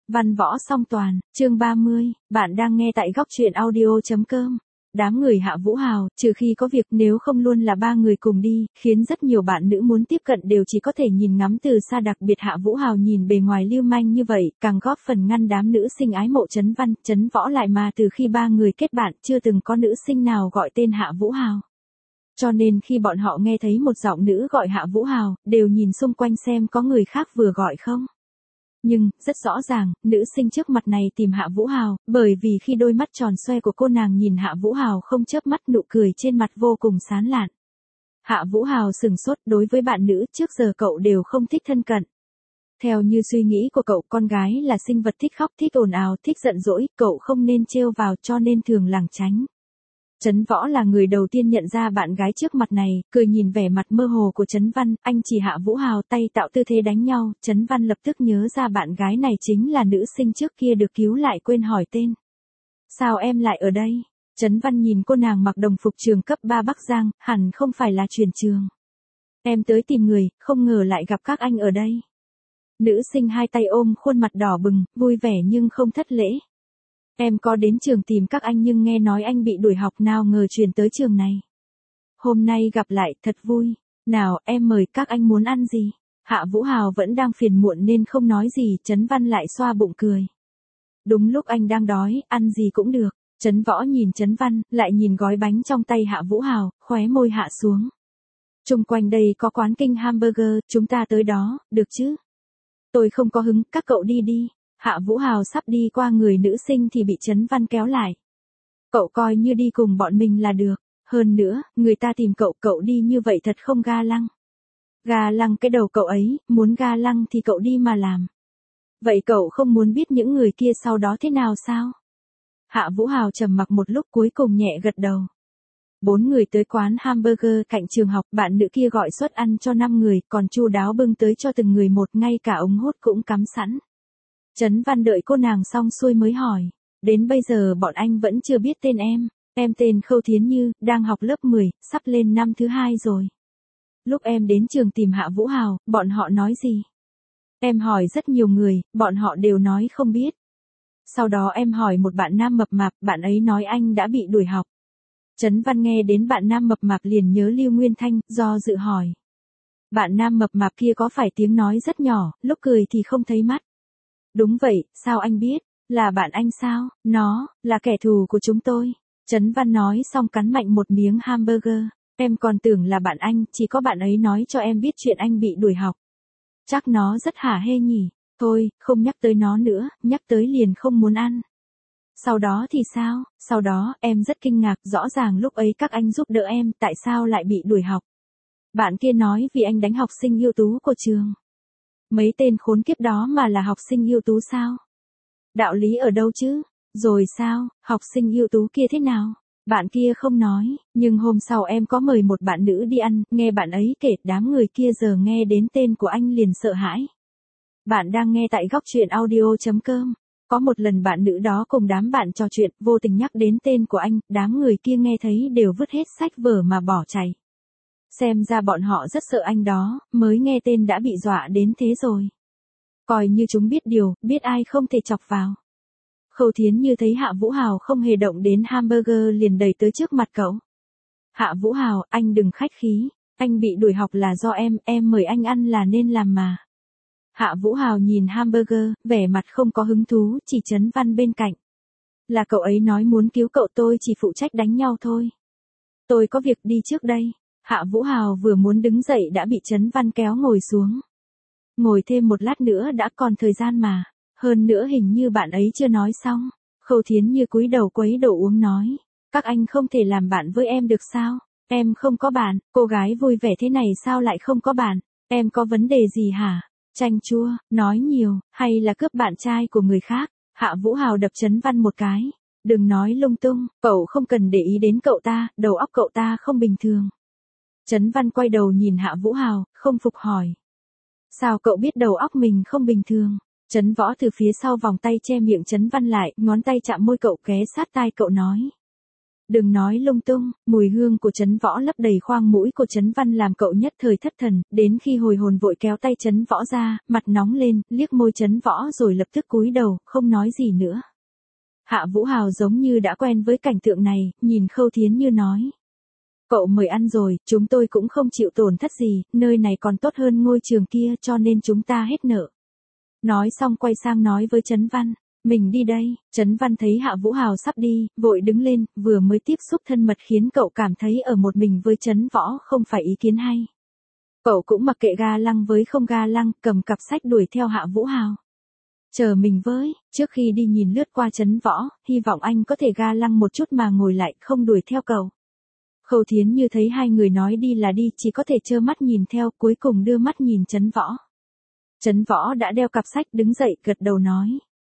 Văn võ song toàn, chương 30, bạn đang nghe tại góc truyện audio.com. Đám người Hạ Vũ Hào, trừ khi có việc, nếu không luôn là ba người cùng đi, khiến rất nhiều bạn nữ muốn tiếp cận đều chỉ có thể nhìn ngắm từ xa. Đặc biệt Hạ Vũ Hào nhìn bề ngoài lưu manh như vậy, càng góp phần ngăn đám nữ sinh ái mộ Trấn Văn, Trấn Võ lại, mà từ khi ba người kết bạn, chưa từng có nữ sinh nào gọi tên Hạ Vũ Hào. Cho nên khi bọn họ nghe thấy một giọng nữ gọi Hạ Vũ Hào, đều nhìn xung quanh xem có người khác vừa gọi không. Nhưng, rất rõ ràng, nữ sinh trước mặt này tìm Hạ Vũ Hào, bởi vì khi đôi mắt tròn xoe của cô nàng nhìn Hạ Vũ Hào không chớp mắt, nụ cười trên mặt vô cùng sán lạn. Hạ Vũ Hào sừng sốt, đối với bạn nữ trước giờ cậu đều không thích thân cận. Theo như suy nghĩ của cậu, con gái là sinh vật thích khóc, thích ồn ào, thích giận dỗi, cậu không nên trêu vào, cho nên thường lảng tránh. Trấn Võ là người đầu tiên nhận ra bạn gái trước mặt này, cười nhìn vẻ mặt mơ hồ của Trấn Văn, anh chỉ Hạ Vũ Hào, tay tạo tư thế đánh nhau. Trấn Văn lập tức nhớ ra bạn gái này chính là nữ sinh trước kia được cứu lại, quên hỏi tên. Sao em lại ở đây? Trấn Văn nhìn cô nàng mặc đồng phục trường cấp 3 Bắc Giang, hẳn không phải là chuyển trường. Em tới tìm người, không ngờ lại gặp các anh ở đây. Nữ sinh hai tay ôm khuôn mặt đỏ bừng, vui vẻ nhưng không thất lễ. Em có đến trường tìm các anh nhưng nghe nói anh bị đuổi học, nào ngờ chuyển tới trường này. Hôm nay gặp lại, thật vui. Nào, em mời, các anh muốn ăn gì? Hạ Vũ Hào vẫn đang phiền muộn nên không nói gì, Trấn Văn lại xoa bụng cười. Đúng lúc anh đang đói, ăn gì cũng được. Trấn Võ nhìn Trấn Văn, lại nhìn gói bánh trong tay Hạ Vũ Hào, khóe môi hạ xuống. Chung quanh đây có quán King Hamburger, chúng ta tới đó, được chứ? Tôi không có hứng, các cậu đi đi. Hạ Vũ Hào sắp đi qua người nữ sinh thì bị Trấn Văn kéo lại. Cậu coi như đi cùng bọn mình là được. Hơn nữa, người ta tìm cậu, cậu đi như vậy thật không ga lăng. Ga lăng cái đầu cậu ấy, muốn ga lăng thì cậu đi mà làm. Vậy cậu không muốn biết những người kia sau đó thế nào sao? Hạ Vũ Hào trầm mặc một lúc, cuối cùng nhẹ gật đầu. 4 người tới quán hamburger cạnh trường học, bạn nữ kia gọi suất ăn cho 5 người, còn chu đáo bưng tới cho từng người một, ngay cả ống hút cũng cắm sẵn. Trấn Văn đợi cô nàng xong xuôi mới hỏi, đến bây giờ bọn anh vẫn chưa biết tên em tên Khâu Thiến Như, đang học lớp 10, sắp lên năm thứ 2 rồi. Lúc em đến trường tìm Hạ Vũ Hào, bọn họ nói gì? Em hỏi rất nhiều người, bọn họ đều nói không biết. Sau đó em hỏi một bạn nam mập mạp, bạn ấy nói anh đã bị đuổi học. Trấn Văn nghe đến bạn nam mập mạp liền nhớ Lưu Nguyên Thanh, do dự hỏi. Bạn nam mập mạp kia có phải tiếng nói rất nhỏ, lúc cười thì không thấy mắt? Đúng vậy, sao anh biết? Là bạn anh sao? Nó là kẻ thù của chúng tôi. Trấn Văn nói xong cắn mạnh một miếng hamburger. Em còn tưởng là bạn anh, chỉ có bạn ấy nói cho em biết chuyện anh bị đuổi học. Chắc nó rất hả hê nhỉ? Thôi, không nhắc tới nó nữa, nhắc tới liền không muốn ăn. Sau đó thì sao? Sau đó, em rất kinh ngạc, rõ ràng lúc ấy các anh giúp đỡ em, tại sao lại bị đuổi học? Bạn kia nói vì anh đánh học sinh ưu tú của trường. Mấy tên khốn kiếp đó mà là học sinh ưu tú sao? Đạo lý ở đâu chứ? Rồi sao, học sinh ưu tú kia thế nào? Bạn kia không nói, nhưng hôm sau em có mời một bạn nữ đi ăn, nghe bạn ấy kể, đám người kia giờ nghe đến tên của anh liền sợ hãi. Bạn đang nghe tại góc truyện audio.com. Có một lần bạn nữ đó cùng đám bạn trò chuyện, vô tình nhắc đến tên của anh, đám người kia nghe thấy đều vứt hết sách vở mà bỏ chạy. Xem ra bọn họ rất sợ anh đó, mới nghe tên đã bị dọa đến thế rồi. Coi như chúng biết điều, biết ai không thể chọc vào. Khâu Thiến Như thấy Hạ Vũ Hào không hề động đến hamburger liền đẩy tới trước mặt cậu. Hạ Vũ Hào, anh đừng khách khí, anh bị đuổi học là do em mời anh ăn là nên làm mà. Hạ Vũ Hào nhìn hamburger, vẻ mặt không có hứng thú, chỉ Trấn Văn bên cạnh. Là cậu ấy nói muốn cứu cậu, tôi chỉ phụ trách đánh nhau thôi. Tôi có việc đi trước đây. Hạ Vũ Hào vừa muốn đứng dậy đã bị Trấn Văn kéo ngồi xuống. Ngồi thêm một lát nữa đã còn thời gian mà. Hơn nữa hình như bạn ấy chưa nói xong. Khâu Thiến Như cúi đầu quấy đồ uống nói. Các anh không thể làm bạn với em được sao? Em không có bạn, cô gái vui vẻ thế này sao lại không có bạn? Em có vấn đề gì hả? Chanh chua, nói nhiều, hay là cướp bạn trai của người khác? Hạ Vũ Hào đập Trấn Văn một cái. Đừng nói lung tung, cậu không cần để ý đến cậu ta, đầu óc cậu ta không bình thường. Trấn Văn quay đầu nhìn Hạ Vũ Hào, không phục hỏi. Sao cậu biết đầu óc mình không bình thường? Trấn Võ từ phía sau vòng tay che miệng Trấn Văn lại, ngón tay chạm môi cậu, ghé sát tai cậu nói. Đừng nói lung tung, mùi hương của Trấn Võ lấp đầy khoang mũi của Trấn Văn làm cậu nhất thời thất thần, đến khi hồi hồn vội kéo tay Trấn Võ ra, mặt nóng lên, liếc môi Trấn Võ rồi lập tức cúi đầu, không nói gì nữa. Hạ Vũ Hào giống như đã quen với cảnh tượng này, nhìn Khâu Thiến Như nói. Cậu mời ăn rồi, chúng tôi cũng không chịu tổn thất gì, nơi này còn tốt hơn ngôi trường kia cho nên chúng ta hết nợ. Nói xong quay sang nói với Trấn Văn. Mình đi đây. Trấn Văn thấy Hạ Vũ Hào sắp đi, vội đứng lên, vừa mới tiếp xúc thân mật khiến cậu cảm thấy ở một mình với Trấn Võ không phải ý kiến hay. Cậu cũng mặc kệ ga lăng với không ga lăng, cầm cặp sách đuổi theo Hạ Vũ Hào. Chờ mình với, trước khi đi nhìn lướt qua Trấn Võ, hy vọng anh có thể ga lăng một chút mà ngồi lại, không đuổi theo cậu. Khâu Thiến Như thấy hai người nói đi là đi, chỉ có thể trơ mắt nhìn theo, cuối cùng đưa mắt nhìn Trấn Võ. Trấn Võ đã đeo cặp sách đứng dậy gật đầu nói.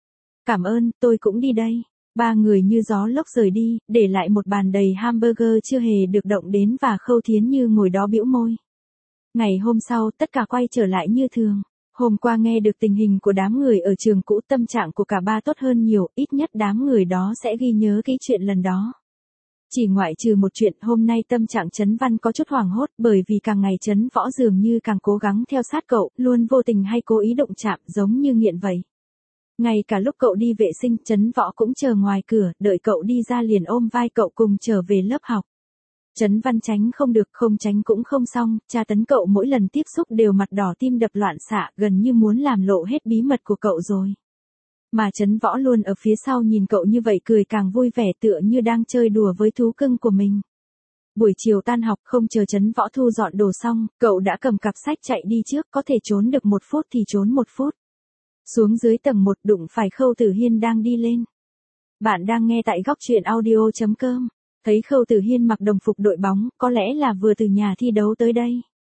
Cảm ơn, tôi cũng đi đây. Ba người như gió lốc rời đi, để lại một bàn đầy hamburger chưa hề được động đến và Khâu Thiến Như ngồi đó bĩu môi. Ngày hôm sau, tất cả quay trở lại như thường. Hôm qua nghe được tình hình của đám người ở trường cũ, tâm trạng của cả ba tốt hơn nhiều, ít nhất đám người đó sẽ ghi nhớ cái chuyện lần đó. Chỉ ngoại trừ một chuyện, hôm nay tâm trạng Trấn Văn có chút hoảng hốt bởi vì càng ngày Trấn Võ dường như càng cố gắng theo sát cậu, luôn vô tình hay cố ý động chạm giống như nghiện vậy. Ngay cả lúc cậu đi vệ sinh, Trấn Võ cũng chờ ngoài cửa, đợi cậu đi ra liền ôm vai cậu cùng trở về lớp học. Trấn Văn tránh không được, không tránh cũng không xong, tra tấn cậu mỗi lần tiếp xúc đều mặt đỏ tim đập loạn xạ, gần như muốn làm lộ hết bí mật của cậu rồi. Mà Trấn Võ luôn ở phía sau nhìn cậu như vậy cười càng vui vẻ tựa như đang chơi đùa với thú cưng của mình. Buổi chiều tan học không chờ Trấn Võ thu dọn đồ xong, cậu đã cầm cặp sách chạy đi trước, có thể trốn được 1 phút thì trốn 1 phút. Xuống dưới tầng 1 đụng phải Khâu Tử Hiên đang đi lên. Bạn đang nghe tại góc truyện audio.com. Thấy Khâu Tử Hiên mặc đồng phục đội bóng, có lẽ là vừa từ nhà thi đấu tới đây.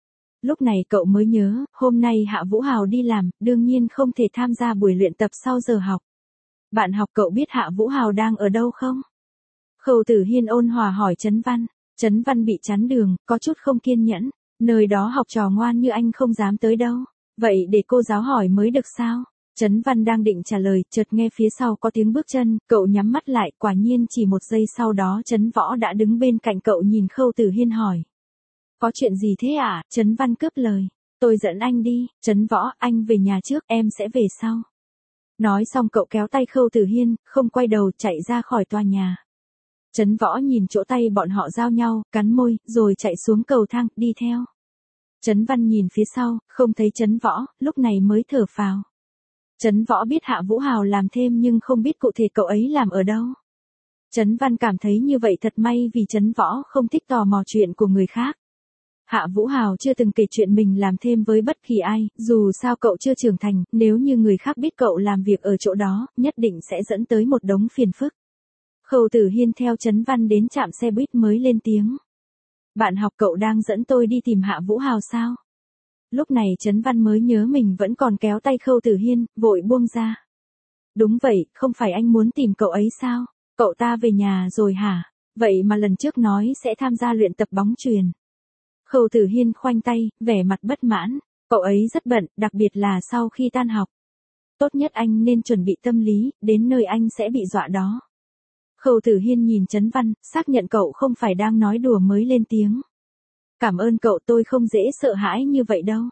Lúc này cậu mới nhớ, hôm nay Hạ Vũ Hào đi làm, đương nhiên không thể tham gia buổi luyện tập sau giờ học. Bạn học cậu biết Hạ Vũ Hào đang ở đâu không? Khâu Tử Hiên ôn hòa hỏi Trấn Văn. Trấn Văn bị chắn đường, có chút không kiên nhẫn. Nơi đó học trò ngoan như anh không dám tới đâu. Vậy để cô giáo hỏi mới được sao? Trấn Văn đang định trả lời, chợt nghe phía sau có tiếng bước chân, cậu nhắm mắt lại, quả nhiên chỉ 1 giây sau đó Trấn Võ đã đứng bên cạnh cậu nhìn Khâu Tử Hiên hỏi. Có chuyện gì thế ạ? Trấn Văn cướp lời. Tôi dẫn anh đi. Trấn Võ, anh về nhà trước, em sẽ về sau. Nói xong cậu kéo tay Khâu Tử Hiên, không quay đầu chạy ra khỏi tòa nhà. Trấn Võ nhìn chỗ tay bọn họ giao nhau, cắn môi, rồi chạy xuống cầu thang, đi theo. Trấn Văn nhìn phía sau, không thấy Trấn Võ, lúc này mới thở phào. Trấn Võ biết Hạ Vũ Hào làm thêm nhưng không biết cụ thể cậu ấy làm ở đâu. Trấn Văn cảm thấy như vậy thật may vì Trấn Võ không thích tò mò chuyện của người khác. Hạ Vũ Hào chưa từng kể chuyện mình làm thêm với bất kỳ ai, dù sao cậu chưa trưởng thành, nếu như người khác biết cậu làm việc ở chỗ đó, nhất định sẽ dẫn tới một đống phiền phức. Khâu Tử Hiên theo Trấn Văn đến trạm xe buýt mới lên tiếng. Bạn học cậu đang dẫn tôi đi tìm Hạ Vũ Hào sao? Lúc này Trấn Văn mới nhớ mình vẫn còn kéo tay Khâu Tử Hiên, vội buông ra. Đúng vậy, không phải anh muốn tìm cậu ấy sao? Cậu ta về nhà rồi hả? Vậy mà lần trước nói sẽ tham gia luyện tập bóng chuyền. Khâu Tử Hiên khoanh tay, vẻ mặt bất mãn. Cậu ấy rất bận, đặc biệt là sau khi tan học. Tốt nhất anh nên chuẩn bị tâm lý, đến nơi anh sẽ bị dọa đó. Khâu Tử Hiên nhìn Trấn Văn, xác nhận cậu không phải đang nói đùa mới lên tiếng. Cảm ơn cậu, tôi không dễ sợ hãi như vậy đâu.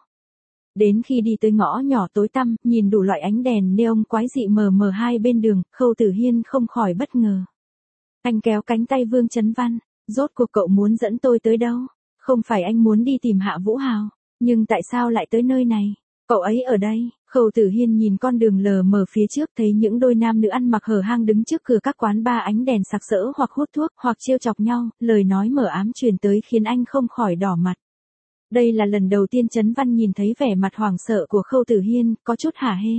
Đến khi đi tới ngõ nhỏ tối tăm, nhìn đủ loại ánh đèn neon quái dị mờ mờ hai bên đường, Khâu Tử Hiên không khỏi bất ngờ. Anh kéo cánh tay Vương Trấn Văn, rốt cuộc cậu muốn dẫn tôi tới đâu? Không phải anh muốn đi tìm Hạ Vũ Hào, nhưng tại sao lại tới nơi này? Cậu ấy ở đây. Khâu Tử Hiên nhìn con đường lờ mờ phía trước thấy những đôi nam nữ ăn mặc hở hang đứng trước cửa các quán bar, ánh đèn sặc sỡ hoặc hút thuốc hoặc trêu chọc nhau, lời nói mờ ám truyền tới khiến anh không khỏi đỏ mặt. Đây là lần đầu tiên Trấn Văn nhìn thấy vẻ mặt hoảng sợ của Khâu Tử Hiên, có chút hả hê.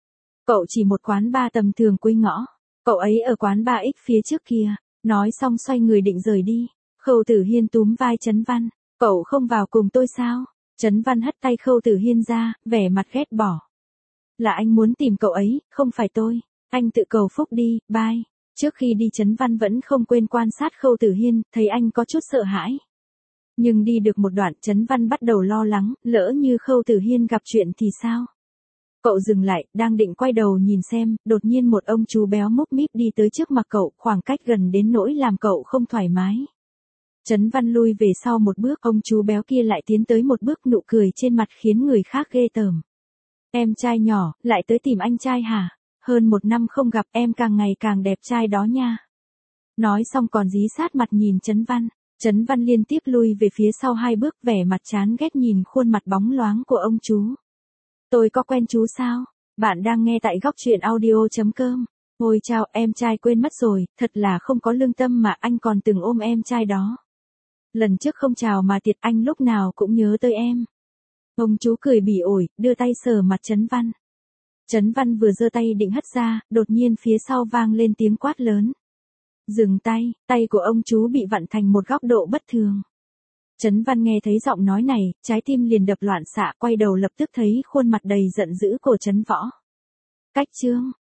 Cậu chỉ một quán bar tầm thường cuối ngõ. Cậu ấy ở quán bar X phía trước kia. Nói xong xoay người định rời đi. Khâu Tử Hiên túm vai Trấn Văn. Cậu không vào cùng tôi sao? Trấn Văn hất tay Khâu Tử Hiên ra, vẻ mặt ghét bỏ. Là anh muốn tìm cậu ấy, không phải tôi. Anh tự cầu phúc đi, bye. Trước khi đi Trấn Văn vẫn không quên quan sát Khâu Tử Hiên, thấy anh có chút sợ hãi. Nhưng đi được một đoạn Trấn Văn bắt đầu lo lắng, lỡ như Khâu Tử Hiên gặp chuyện thì sao? Cậu dừng lại, đang định quay đầu nhìn xem, đột nhiên một ông chú béo múp míp đi tới trước mặt cậu, khoảng cách gần đến nỗi làm cậu không thoải mái. Trấn Văn lui về sau một bước, ông chú béo kia lại tiến tới một bước, nụ cười trên mặt khiến người khác ghê tởm. Em trai nhỏ, lại tới tìm anh trai hả? Hơn 1 năm không gặp, em càng ngày càng đẹp trai đó nha. Nói xong còn dí sát mặt nhìn Trấn Văn. Trấn Văn liên tiếp lui về phía sau 2 bước, vẻ mặt chán ghét nhìn khuôn mặt bóng loáng của ông chú. Tôi có quen chú sao? Bạn đang nghe tại góc truyện audio.com. Ôi chao, em trai quên mất rồi, thật là không có lương tâm mà anh còn từng ôm em trai đó. Lần trước không chào mà tiệt, anh lúc nào cũng nhớ tới em. Ông chú cười bỉ ổi, đưa tay sờ mặt Trấn Văn. Trấn Văn vừa giơ tay định hất ra, đột nhiên phía sau vang lên tiếng quát lớn. Dừng tay, tay của ông chú bị vặn thành một góc độ bất thường. Trấn Văn nghe thấy giọng nói này, trái tim liền đập loạn xạ, quay đầu lập tức thấy khuôn mặt đầy giận dữ của Trấn Võ. Cách chương,